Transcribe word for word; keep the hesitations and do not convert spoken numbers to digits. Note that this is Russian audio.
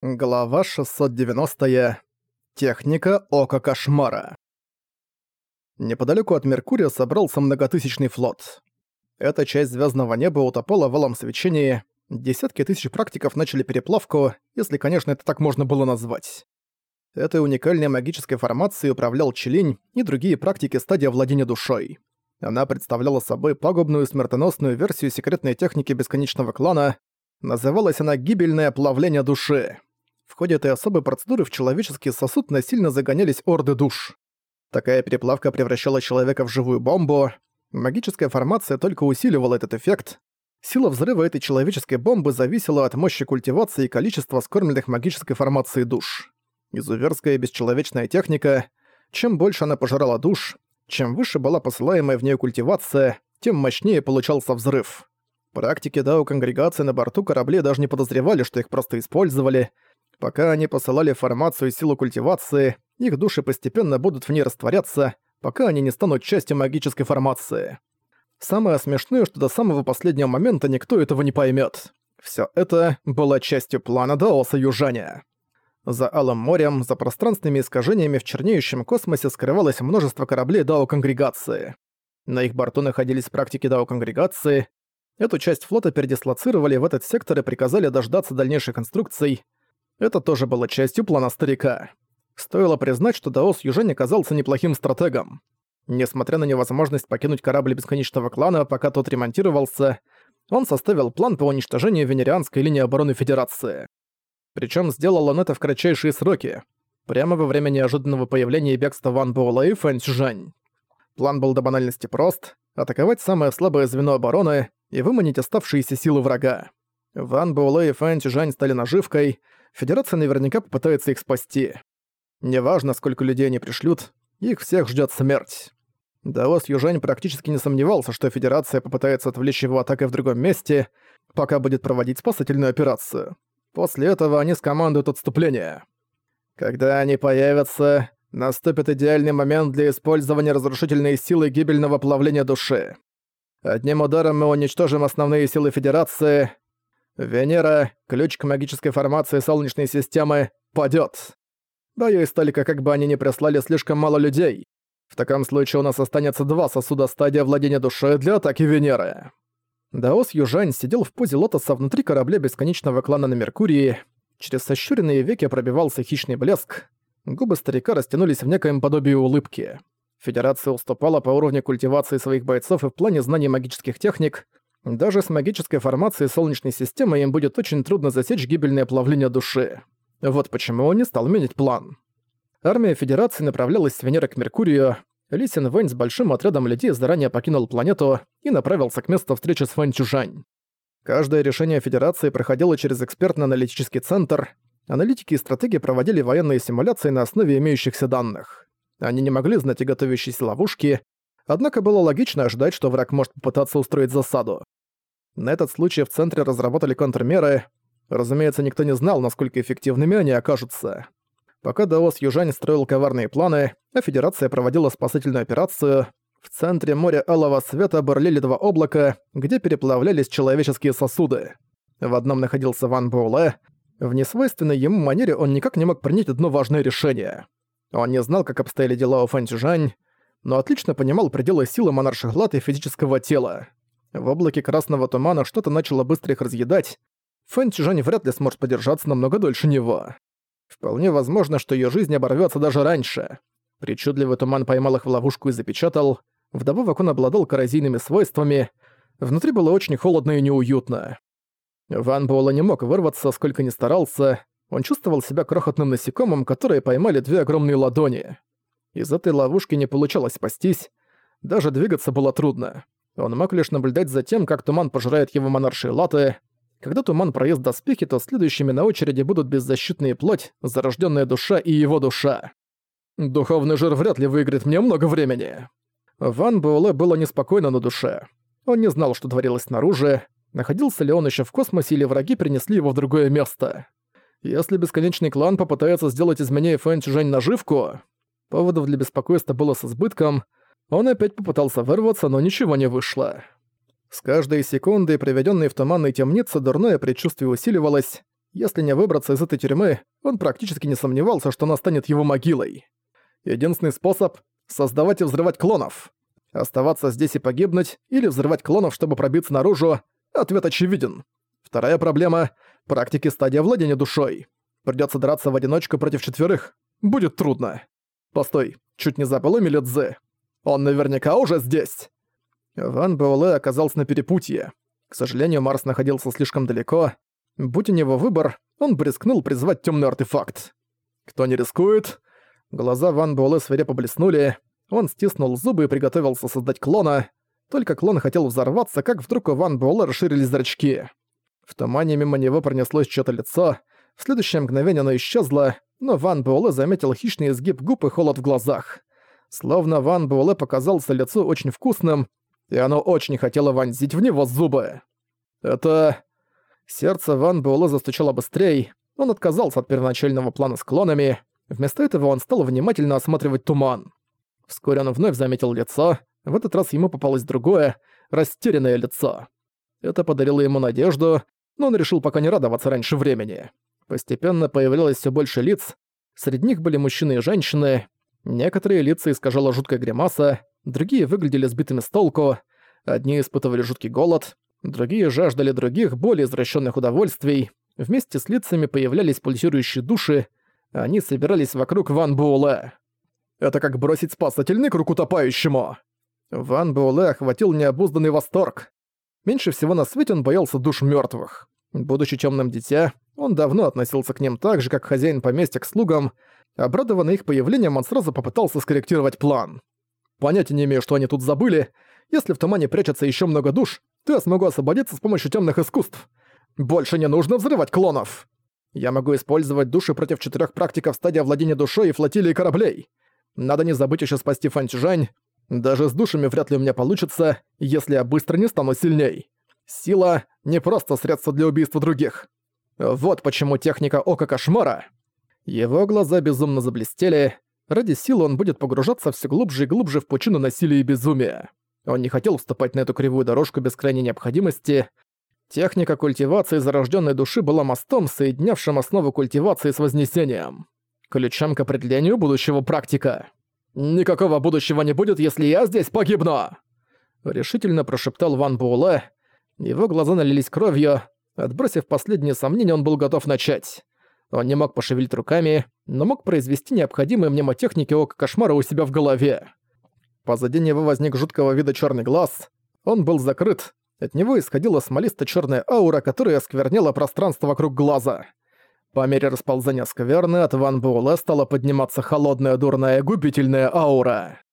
Глава шестьсот девяностая. Техника Ока Кошмара. Неподалеку от Меркурия собрался многотысячный флот. Эта часть звездного неба утопала в алом свечении, десятки тысяч практиков начали переплавку, если, конечно, это так можно было назвать. Этой уникальной магической формацией управлял Челинь и другие практики стадии владения душой. Она представляла собой пагубную смертоносную версию секретной техники Бесконечного Клана. Называлась она «Гибельное плавление души». В ходе этой особой процедуры в человеческий сосуд насильно загонялись орды душ. Такая переплавка превращала человека в живую бомбу. Магическая формация только усиливала этот эффект. Сила взрыва этой человеческой бомбы зависела от мощи культивации и количества скормленных магической формацией душ. Изуверская бесчеловечная техника. Чем больше она пожирала душ, чем выше была посылаемая в нее культивация, тем мощнее получался взрыв. Практики Дао-конгрегации на борту кораблей даже не подозревали, что их просто использовали. Пока они посылали формацию и силу культивации, их души постепенно будут в ней растворяться, пока они не станут частью магической формации. Самое смешное, что до самого последнего момента никто этого не поймет. Все это было частью плана Даоса Южаня. За Алым морем, за пространственными искажениями в чернеющем космосе скрывалось множество кораблей Дао-конгрегации. На их борту находились практики Дао-конгрегации. Эту часть флота передислоцировали в этот сектор и приказали дождаться дальнейших инструкций. Это тоже было частью плана старика. Стоило признать, что Даос Южань оказался неплохим стратегом. Несмотря на невозможность покинуть корабль Бесконечного Клана, пока тот ремонтировался, он составил план по уничтожению венерианской линии обороны Федерации. Причем сделал он это в кратчайшие сроки, прямо во время неожиданного появления и бегства Ван Буэлэ и Фэн Цзюжань. План был до банальности прост — атаковать самое слабое звено обороны и выманить оставшиеся силы врага. Ван Буэлэ и Фэн Цзюжань стали наживкой, Федерация наверняка попытается их спасти. Неважно, сколько людей они пришлют, их всех ждет смерть. Даос Южань практически не сомневался, что Федерация попытается отвлечь его атакой в другом месте, пока будет проводить спасательную операцию. После этого они скомандуют отступление. Когда они появятся, наступит идеальный момент для использования разрушительной силы гибельного плавления души. Одним ударом мы уничтожим основные силы Федерации. Венера, ключ к магической формации Солнечной системы, падёт. Боюсь только, как бы они ни прислали слишком мало людей. В таком случае у нас останется два сосуда стадии владения душой для атаки Венеры. Даос Южань сидел в позе лотоса внутри корабля Бесконечного Клана на Меркурии. Через сощуренные веки пробивался хищный блеск. Губы старика растянулись в некоем подобии улыбки. Федерация уступала по уровню культивации своих бойцов и в плане знаний магических техник. Даже с магической формацией Солнечной системы им будет очень трудно засечь гибельное плавление души. Вот почему он не стал менять план. Армия Федерации направлялась с Венеры к Меркурию. Ли Син Вэнь с большим отрядом людей заранее покинул планету и направился к месту встречи с Фэн Цзюжань. Каждое решение Федерации проходило через экспертно-аналитический центр. Аналитики и стратеги проводили военные симуляции на основе имеющихся данных. Они не могли знать о готовящейся ловушке, однако было логично ожидать, что враг может попытаться устроить засаду. На этот случай в центре разработали контрмеры. Разумеется, никто не знал, насколько эффективными они окажутся. Пока Даос Южань строил коварные планы, а Федерация проводила спасательную операцию, в центре моря алого света бурлили два облака, где переплавлялись человеческие сосуды. В одном находился Ван Буэлэ. В несвойственной ему манере он никак не мог принять одно важное решение. Он не знал, как обстояли дела у Фэн Цзюжань, но отлично понимал пределы силы монарших лад и физического тела. В облаке красного тумана что-то начало быстро их разъедать. Фэн Цзюжань вряд ли сможет подержаться намного дольше него. Вполне возможно, что её жизнь оборвётся даже раньше. Причудливый туман поймал их в ловушку и запечатал. Вдобавок он обладал коррозийными свойствами. Внутри было очень холодно и неуютно. Ван Буэлэ не мог вырваться, сколько ни старался. Он чувствовал себя крохотным насекомым, которые поймали две огромные ладони. Из этой ловушки не получалось спастись. Даже двигаться было трудно. Он мог лишь наблюдать за тем, как туман пожирает его монаршие латы. Когда туман проест доспехи, то следующими на очереди будут беззащитные плоть, зарожденная душа и его душа. Духовный жир вряд ли выиграет мне много времени. Ван Буэлэ было неспокойно на душе. Он не знал, что творилось снаружи, находился ли он еще в космосе или враги принесли его в другое место. Если Бесконечный Клан попытается сделать из меня и Фэн Цзюжань наживку, поводов для беспокойства было с избытком. Он опять попытался вырваться, но ничего не вышло. С каждой секундой, проведенной в туманной темнице, дурное предчувствие усиливалось. Если не выбраться из этой тюрьмы, он практически не сомневался, что она станет его могилой. Единственный способ — создавать и взрывать клонов. Оставаться здесь и погибнуть, или взрывать клонов, чтобы пробиться наружу — ответ очевиден. Вторая проблема — практики стадия владения душой. Придётся драться в одиночку против четверых. Будет трудно. Постой, чуть не забыл Эмили Цзы. Он наверняка уже здесь. Ван Буэлэ оказался на перепутье. К сожалению, Марс находился слишком далеко. Будь у него выбор, он бы рискнул призвать тёмный артефакт. Кто не рискует? Глаза Ван Буэлэ свирепо блеснули. Он стиснул зубы и приготовился создать клона. Только клон хотел взорваться, как вдруг у Ван Буэлэ расширились зрачки. В тумане мимо него пронеслось чьё-то лицо. В следующее мгновение оно исчезло, но Ван Буэлэ заметил хищный изгиб губ и холод в глазах. Словно Ван Буэлэ показался лицу очень вкусным, и оно очень хотело вонзить в него зубы. Это... Сердце Ван Буэлэ застучало быстрее. Он отказался от первоначального плана с клонами. Вместо этого он стал внимательно осматривать туман. Вскоре он вновь заметил лицо. В этот раз ему попалось другое, растерянное лицо. Это подарило ему надежду, но он решил пока не радоваться раньше времени. Постепенно появлялось все больше лиц. Среди них были мужчины и женщины. Некоторые лица искажала жуткая гримаса, другие выглядели сбитыми с толку. Одни испытывали жуткий голод, другие жаждали других, более извращенных удовольствий. Вместе с лицами появлялись пульсирующие души. Они собирались вокруг Ван Буэлэ. Это как бросить спасательный круг утопающему. Ван Буэлэ охватил необузданный восторг. Меньше всего на свете он боялся душ мертвых. Будучи темным дитя, он давно относился к ним так же, как хозяин поместья к слугам. Обрадованный их появлением, он сразу попытался скорректировать план. Понятия не имею, что они тут забыли. Если в тумане прячется еще много душ, то я смогу освободиться с помощью темных искусств. Больше не нужно взрывать клонов. Я могу использовать души против четырех практиков стадии владения душой и флотилии кораблей. Надо не забыть еще спасти Фэнчжэнь. Даже с душами вряд ли у меня получится, если я быстро не стану сильней. Сила — не просто средство для убийства других. Вот почему техника Ока Кошмара. Его глаза безумно заблестели. Ради силы он будет погружаться все глубже и глубже в пучину насилия и безумия. Он не хотел вступать на эту кривую дорожку без крайней необходимости. Техника культивации зарожденной души была мостом, соединявшим основу культивации с вознесением. Ключом к определению будущего практика. «Никакого будущего не будет, если я здесь погибну!» Решительно прошептал Ван Буэлэ. Его глаза налились кровью. Отбросив последние сомнения, он был готов начать. Он не мог пошевелить руками, но мог произвести необходимые мнемотехники Ока Кошмара у себя в голове. Позади него возник жуткого вида черный глаз. Он был закрыт. От него исходила смолисто-черная аура, которая оскверняла пространство вокруг глаза. По мере расползания скверны от Ван Буэлэ стала подниматься холодная, дурная, губительная аура.